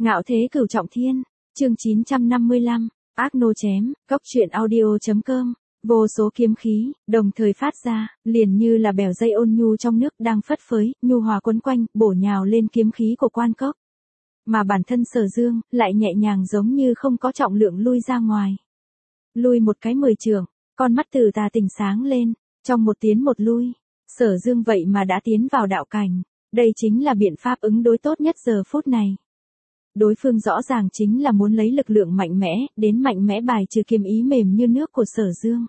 Ngạo thế cửu trọng thiên, chương 955, ác nô chém, cốc truyện audio.com, vô số kiếm khí, đồng thời phát ra, liền như là bèo dây ôn nhu trong nước đang phất phới, nhu hòa quấn quanh, bổ nhào lên kiếm khí của quan cốc. Mà bản thân Sở Dương, lại nhẹ nhàng giống như không có trọng lượng lui ra ngoài. Lui một cái 10 trượng, con mắt từ tà tỉnh sáng lên, trong một tiến một lui, Sở Dương vậy mà đã tiến vào đạo cảnh, đây chính là biện pháp ứng đối tốt nhất giờ phút này. Đối phương rõ ràng chính là muốn lấy lực lượng mạnh mẽ, đến mạnh mẽ bài trừ kiếm ý mềm như nước của Sở Dương.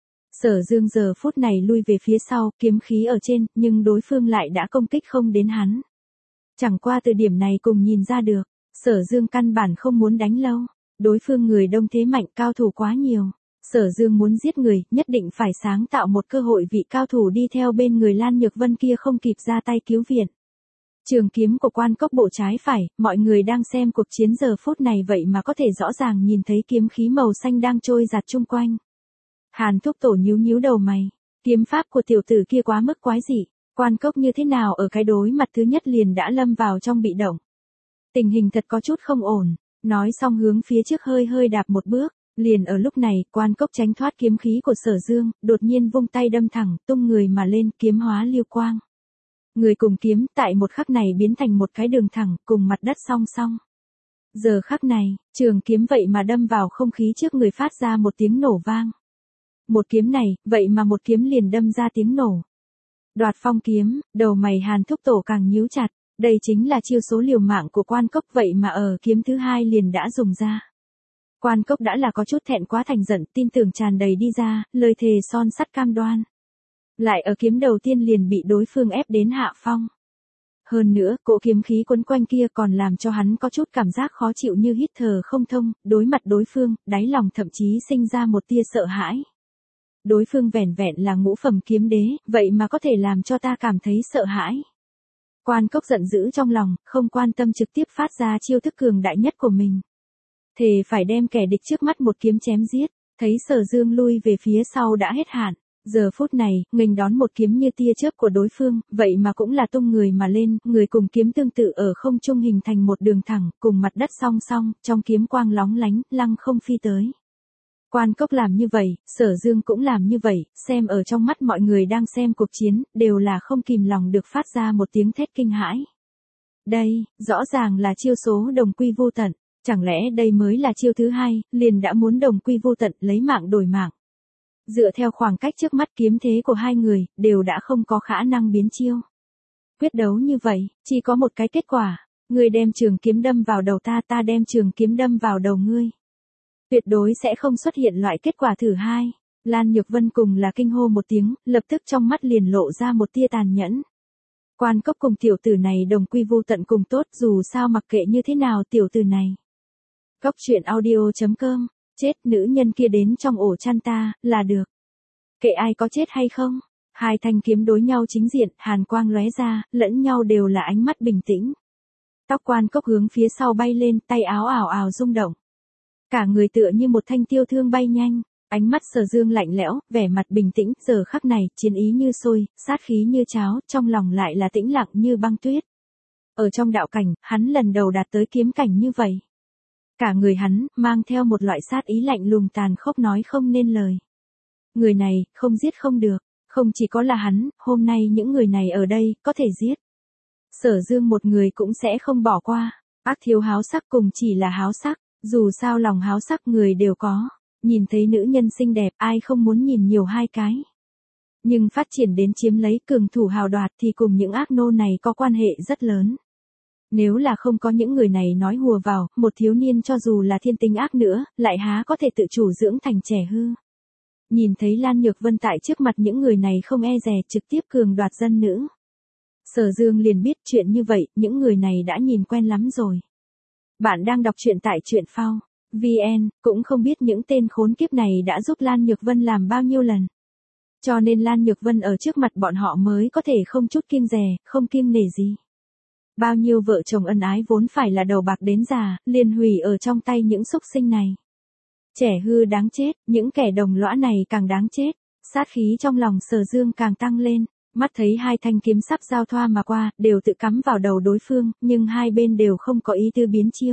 Sở Dương giờ phút này lui về phía sau, kiếm khí ở trên, nhưng đối phương lại đã công kích không đến hắn. Chẳng qua từ điểm này cùng nhìn ra được, Sở Dương căn bản không muốn đánh lâu, đối phương người đông thế mạnh, cao thủ quá nhiều. Sở Dương muốn giết người, nhất định phải sáng tạo một cơ hội vị cao thủ đi theo bên người Lan Nhược Vân kia không kịp ra tay cứu viện. Trường kiếm của quan cốc bộ trái phải, mọi người đang xem cuộc chiến giờ phút này vậy mà có thể rõ ràng nhìn thấy kiếm khí màu xanh đang trôi giạt chung quanh. Hàn Thúc Tổ nhíu nhíu đầu mày, kiếm pháp của tiểu tử kia quá mức quái dị, quan cốc như thế nào ở cái đối mặt thứ nhất liền đã lâm vào trong bị động. Tình hình thật có chút không ổn, nói xong hướng phía trước hơi hơi đạp một bước, liền ở lúc này, quan cốc tránh thoát kiếm khí của Sở Dương, đột nhiên vung tay đâm thẳng, tung người mà lên, kiếm hóa lưu quang. Người cùng kiếm tại một khắc này biến thành một cái đường thẳng, cùng mặt đất song song. Giờ khắc này, trường kiếm vậy mà đâm vào không khí trước người phát ra một tiếng nổ vang. Một kiếm này, vậy mà một kiếm liền đâm ra tiếng nổ. Đoạt phong kiếm, đầu mày Hàn Thúc Tổ càng nhíu chặt, đây chính là chiêu số liều mạng của quan cốc vậy mà ở kiếm thứ hai liền đã dùng ra. Quan cốc đã là có chút thẹn quá thành giận, tin tưởng tràn đầy đi ra, lời thề son sắt cam đoan. Lại ở kiếm đầu tiên liền bị đối phương ép đến hạ phong. Hơn nữa, cỗ kiếm khí quấn quanh kia còn làm cho hắn có chút cảm giác khó chịu như hít thở không thông, đối mặt đối phương, đáy lòng thậm chí sinh ra một tia sợ hãi. Đối phương vẻn vẹn là ngũ phẩm kiếm đế, vậy mà có thể làm cho ta cảm thấy sợ hãi. Quan cốc giận dữ trong lòng, không quan tâm trực tiếp phát ra chiêu thức cường đại nhất của mình. Thề phải đem kẻ địch trước mắt một kiếm chém giết, thấy Sở Dương lui về phía sau đã hết hạn. Giờ phút này, nghênh đón một kiếm như tia chớp của đối phương, vậy mà cũng là tung người mà lên, người cùng kiếm tương tự ở không trung hình thành một đường thẳng, cùng mặt đất song song, trong kiếm quang lóng lánh, lăng không phi tới. Quan cốc làm như vậy, Sở Dương cũng làm như vậy, xem ở trong mắt mọi người đang xem cuộc chiến, đều là không kìm lòng được phát ra một tiếng thét kinh hãi. Đây, rõ ràng là chiêu số đồng quy vô tận, chẳng lẽ đây mới là chiêu thứ hai, liền đã muốn đồng quy vô tận, lấy mạng đổi mạng. Dựa theo khoảng cách trước mắt kiếm thế của hai người, đều đã không có khả năng biến chiêu. Quyết đấu như vậy, chỉ có một cái kết quả, ngươi đem trường kiếm đâm vào đầu ta, ta đem trường kiếm đâm vào đầu ngươi. Tuyệt đối sẽ không xuất hiện loại kết quả thứ hai. Lan Nhược Vân cùng là kinh hô một tiếng, lập tức trong mắt liền lộ ra một tia tàn nhẫn. Quan cốc cùng tiểu tử này đồng quy vô tận cùng tốt, dù sao mặc kệ như thế nào tiểu tử này. Cốc truyện audio.com, chết nữ nhân kia đến trong ổ chăn ta, là được. Kệ ai có chết hay không. Hai thanh kiếm đối nhau chính diện, hàn quang lóe ra, lẫn nhau đều là ánh mắt bình tĩnh. Tóc quan cốc hướng phía sau bay lên, tay áo ảo ảo rung động. Cả người tựa như một thanh tiêu thương bay nhanh, ánh mắt Sở Dương lạnh lẽo, vẻ mặt bình tĩnh, giờ khắc này, chiến ý như sôi, sát khí như cháo, trong lòng lại là tĩnh lặng như băng tuyết. Ở trong đạo cảnh, hắn lần đầu đạt tới kiếm cảnh như vậy. Cả người hắn, mang theo một loại sát ý lạnh lùng tàn khốc nói không nên lời. Người này, không giết không được, không chỉ có là hắn, hôm nay những người này ở đây, có thể giết. Sở Dương một người cũng sẽ không bỏ qua, ác thiếu háo sắc cùng chỉ là háo sắc. Dù sao lòng háo sắc người đều có, nhìn thấy nữ nhân xinh đẹp ai không muốn nhìn nhiều hai cái. Nhưng phát triển đến chiếm lấy cường thủ hào đoạt thì cùng những ác nô này có quan hệ rất lớn. Nếu là không có những người này nói hùa vào, một thiếu niên cho dù là thiên tính ác nữa, lại há có thể tự chủ dưỡng thành trẻ hư. Nhìn thấy Lan Nhược Vân tại trước mặt những người này không e dè trực tiếp cường đoạt dân nữ. Sở Dương liền biết chuyện như vậy, những người này đã nhìn quen lắm rồi. Bạn đang đọc truyện tại truyện phao.vn, cũng không biết những tên khốn kiếp này đã giúp Lan Nhược Vân làm bao nhiêu lần. Cho nên Lan Nhược Vân ở trước mặt bọn họ mới có thể không chút kiêng dè, không kiêng nể gì. Bao nhiêu vợ chồng ân ái vốn phải là đầu bạc đến già, liền hủy ở trong tay những xúc sinh này. Trẻ hư đáng chết, những kẻ đồng lõa này càng đáng chết, sát khí trong lòng Sở Dương càng tăng lên. Mắt thấy hai thanh kiếm sắp giao thoa mà qua, đều tự cắm vào đầu đối phương, nhưng hai bên đều không có ý tư biến chiêu.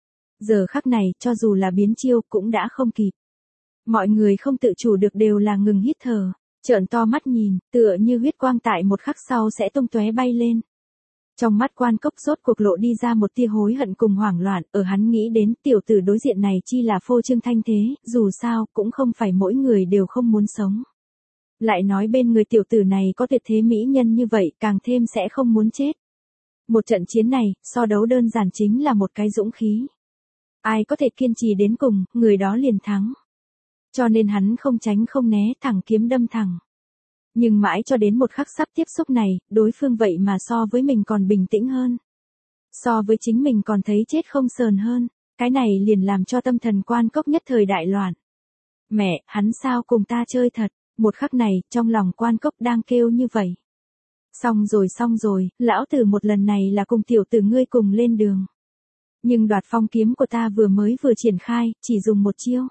Giờ khắc này, cho dù là biến chiêu cũng đã không kịp. Mọi người không tự chủ được đều là ngừng hít thở, trợn to mắt nhìn, tựa như huyết quang tại một khắc sau sẽ tung tóe bay lên. Trong mắt Quan Cốc rốt cuộc lộ đi ra một tia hối hận cùng hoảng loạn, ở hắn nghĩ đến tiểu tử đối diện này chi là phô trương thanh thế, dù sao cũng không phải mỗi người đều không muốn sống. Lại nói bên người tiểu tử này có tuyệt thế mỹ nhân như vậy, càng thêm sẽ không muốn chết. Một trận chiến này, so đấu đơn giản chính là một cái dũng khí. Ai có thể kiên trì đến cùng, người đó liền thắng. Cho nên hắn không tránh không né, thẳng kiếm đâm thẳng. Nhưng mãi cho đến một khắc sắp tiếp xúc này, đối phương vậy mà so với mình còn bình tĩnh hơn. So với chính mình còn thấy chết không sờn hơn, cái này liền làm cho tâm thần Quan Cốc nhất thời đại loạn. Mẹ, hắn sao cùng ta chơi thật, một khắc này, trong lòng Quan Cốc đang kêu như vậy. Xong rồi, lão tử một lần này là cùng tiểu tử ngươi cùng lên đường. Nhưng Đoạt Phong kiếm của ta vừa triển khai, chỉ dùng một chiêu.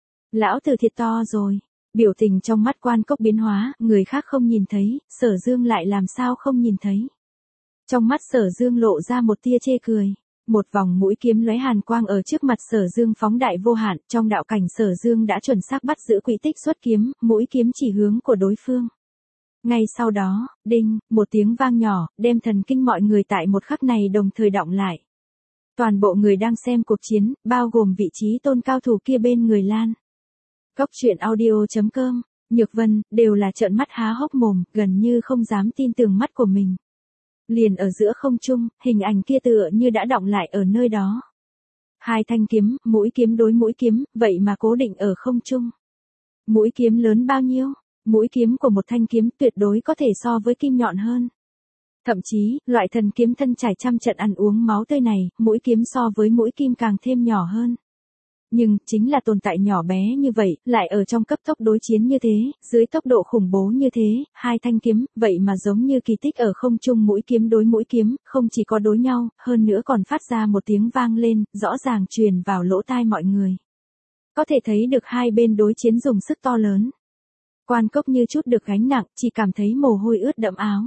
Lão tử thiệt to rồi. Biểu tình trong mắt Quan Cốc biến hóa, người khác không nhìn thấy, Sở Dương lại làm sao không nhìn thấy. Trong mắt Sở Dương lộ ra một tia chê cười. Một vòng mũi kiếm lóe hàn quang ở trước mặt Sở Dương phóng đại vô hạn, trong đạo cảnh Sở Dương đã chuẩn xác bắt giữ quỹ tích xuất kiếm, mũi kiếm chỉ hướng của đối phương. Ngay sau đó, đinh, một tiếng vang nhỏ, đem thần kinh mọi người tại một khắc này đồng thời đọng lại. Toàn bộ người đang xem cuộc chiến, bao gồm vị trí tôn cao thủ kia bên người Lan. Cốc truyện audio.com, Nhược Vân, đều là trợn mắt há hốc mồm, gần như không dám tin tưởng mắt của mình. Liền ở giữa không trung, hình ảnh kia tựa như đã đọng lại ở nơi đó. Hai thanh kiếm, mũi kiếm đối mũi kiếm, vậy mà cố định ở không trung. Mũi kiếm lớn bao nhiêu? Mũi kiếm của một thanh kiếm tuyệt đối có thể so với kim nhọn hơn. Thậm chí, loại thần kiếm thân trải trăm trận ăn uống máu tươi này, mũi kiếm so với mũi kim càng thêm nhỏ hơn. Nhưng, chính là tồn tại nhỏ bé như vậy, lại ở trong cấp tốc đối chiến như thế, dưới tốc độ khủng bố như thế, hai thanh kiếm, vậy mà giống như kỳ tích ở không trung mũi kiếm đối mũi kiếm, không chỉ có đối nhau, hơn nữa còn phát ra một tiếng vang lên, rõ ràng truyền vào lỗ tai mọi người. Có thể thấy được hai bên đối chiến dùng sức to lớn. Quan Cốc như chút được gánh nặng, chỉ cảm thấy mồ hôi ướt đẫm áo.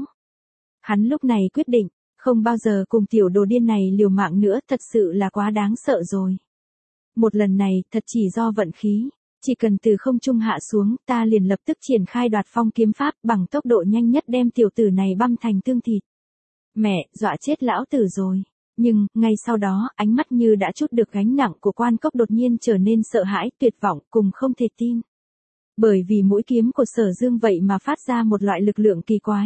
Hắn lúc này quyết định, không bao giờ cùng tiểu đồ điên này liều mạng nữa, thật sự là quá đáng sợ rồi. Một lần này, thật chỉ do vận khí, chỉ cần từ không trung hạ xuống, ta liền lập tức triển khai Đoạt Phong kiếm pháp, bằng tốc độ nhanh nhất đem tiểu tử này băm thành tương thịt. Mẹ, dọa chết lão tử rồi. Nhưng, ngay sau đó, ánh mắt như đã chút được gánh nặng của Quan Cốc đột nhiên trở nên sợ hãi, tuyệt vọng, cùng không thể tin. Bởi vì mũi kiếm của Sở Dương vậy mà phát ra một loại lực lượng kỳ quái.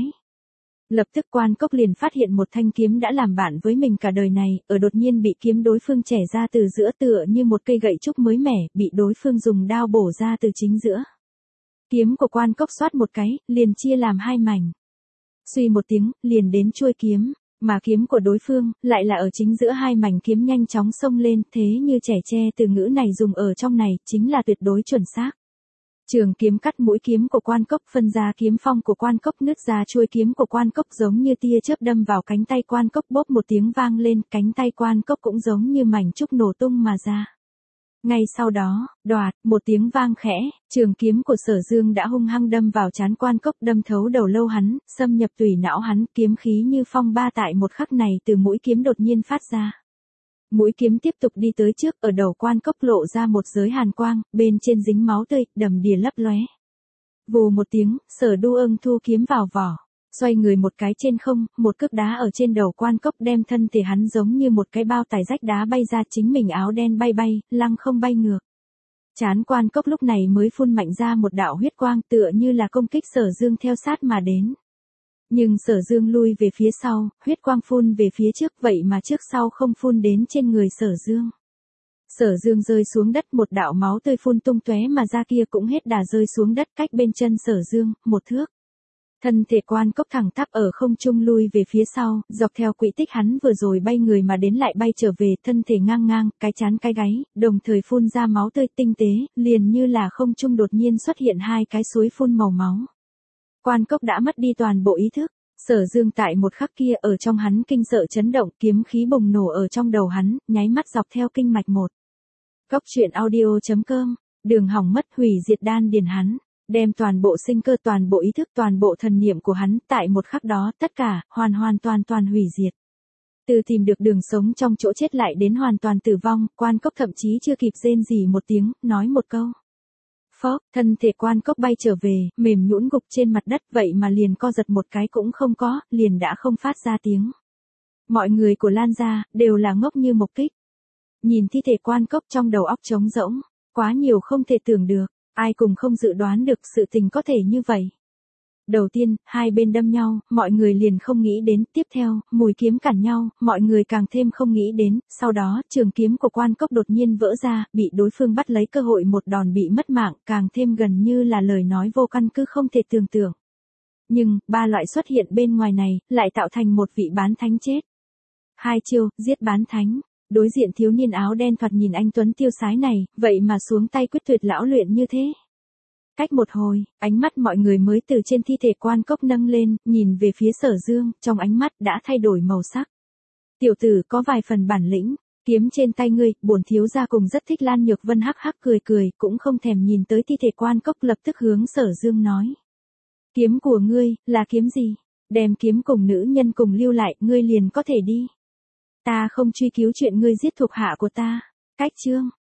Lập tức Quan Cốc liền phát hiện một thanh kiếm đã làm bạn với mình cả đời này, ở đột nhiên bị kiếm đối phương chẻ ra từ giữa tựa như một cây gậy trúc mới mẻ, bị đối phương dùng đao bổ ra từ chính giữa. Kiếm của Quan Cốc xoát một cái, liền chia làm hai mảnh. Suy một tiếng, liền đến chuôi kiếm, mà kiếm của đối phương, lại là ở chính giữa hai mảnh kiếm nhanh chóng xông lên, thế như trẻ tre từ ngữ này dùng ở trong này, chính là tuyệt đối chuẩn xác. Trường kiếm cắt mũi kiếm của Quan Cốc, phân ra kiếm phong của Quan Cốc, nứt ra chuôi kiếm của Quan Cốc giống như tia chớp đâm vào cánh tay Quan Cốc, bốp một tiếng vang lên, cánh tay Quan Cốc cũng giống như mảnh trúc nổ tung mà ra. Ngay sau đó, đoạt, một tiếng vang khẽ, trường kiếm của Sở Dương đã hung hăng đâm vào trán Quan Cốc, đâm thấu đầu lâu hắn, xâm nhập tủy não hắn, kiếm khí như phong ba tại một khắc này từ mũi kiếm đột nhiên phát ra. Mũi kiếm tiếp tục đi tới trước, ở đầu Quan Cốc lộ ra một giới hàn quang, bên trên dính máu tươi, đầm đìa lấp lóe. Vù một tiếng, Sở Du Ưng thu kiếm vào vỏ, xoay người một cái trên không, một cước đá ở trên đầu Quan Cốc, đem thân thể hắn giống như một cái bao tải rách đá bay ra, chính mình áo đen bay bay, lăng không bay ngược. Trán Quan Cốc lúc này mới phun mạnh ra một đạo huyết quang, tựa như là công kích Sở Dương theo sát mà đến. Nhưng Sở Dương lui về phía sau, huyết quang phun về phía trước, vậy mà trước sau không phun đến trên người Sở Dương. Sở Dương rơi xuống đất, một đạo máu tươi phun tung tóe mà ra, kia cũng hết đà rơi xuống đất cách bên chân Sở Dương, một thước. Thân thể Quan Cốc thẳng tắp ở không trung lui về phía sau, dọc theo quỹ tích hắn vừa rồi bay người mà đến lại bay trở về, thân thể ngang ngang, cái trán cái gáy, đồng thời phun ra máu tươi tinh tế, liền như là không trung đột nhiên xuất hiện hai cái suối phun màu máu. Quan Cốc đã mất đi toàn bộ ý thức, Sở Dương tại một khắc kia ở trong hắn kinh sợ chấn động, kiếm khí bùng nổ ở trong đầu hắn, nháy mắt dọc theo kinh mạch một. Cốc truyện audio.com, đường hỏng mất hủy diệt đan điền hắn. Đem toàn bộ sinh cơ, toàn bộ ý thức, toàn bộ thần niệm của hắn, tại một khắc đó, tất cả, hoàn hoàn toàn toàn hủy diệt. Từ tìm được đường sống trong chỗ chết lại đến hoàn toàn tử vong, Quan Cốc thậm chí chưa kịp rên rỉ một tiếng, nói một câu. Phốc, thân thể Quan Cốc bay trở về, mềm nhũn gục trên mặt đất, vậy mà liền co giật một cái cũng không có, liền đã không phát ra tiếng. Mọi người của Lan gia, đều là ngốc như mộc kích. Nhìn thi thể Quan Cốc trong đầu óc trống rỗng, quá nhiều không thể tưởng được, ai cùng không dự đoán được sự tình có thể như vậy. Đầu tiên, hai bên đâm nhau, mọi người liền không nghĩ đến, tiếp theo, mùi kiếm cản nhau, mọi người càng thêm không nghĩ đến, sau đó, trường kiếm của Quan Cốc đột nhiên vỡ ra, bị đối phương bắt lấy cơ hội một đòn bị mất mạng, càng thêm gần như là lời nói vô căn cứ không thể tưởng tượng. Nhưng, ba loại xuất hiện bên ngoài này, lại tạo thành một vị bán thánh chết. Hai chiêu, giết bán thánh. Đối diện thiếu niên áo đen thoạt nhìn anh tuấn tiêu sái này, vậy mà xuống tay quyết tuyệt lão luyện như thế. Cách một hồi, ánh mắt mọi người mới từ trên thi thể Quan Cốc nâng lên, nhìn về phía Sở Dương, trong ánh mắt đã thay đổi màu sắc. Tiểu tử có vài phần bản lĩnh, kiếm trên tay ngươi, bổn thiếu gia cùng rất thích. Lan Nhược Vân hắc hắc cười cười, cũng không thèm nhìn tới thi thể Quan Cốc, lập tức hướng Sở Dương nói. Kiếm của ngươi, là kiếm gì? Đem kiếm cùng nữ nhân cùng lưu lại, ngươi liền có thể đi. Ta không truy cứu chuyện ngươi giết thuộc hạ của ta. Cách chương.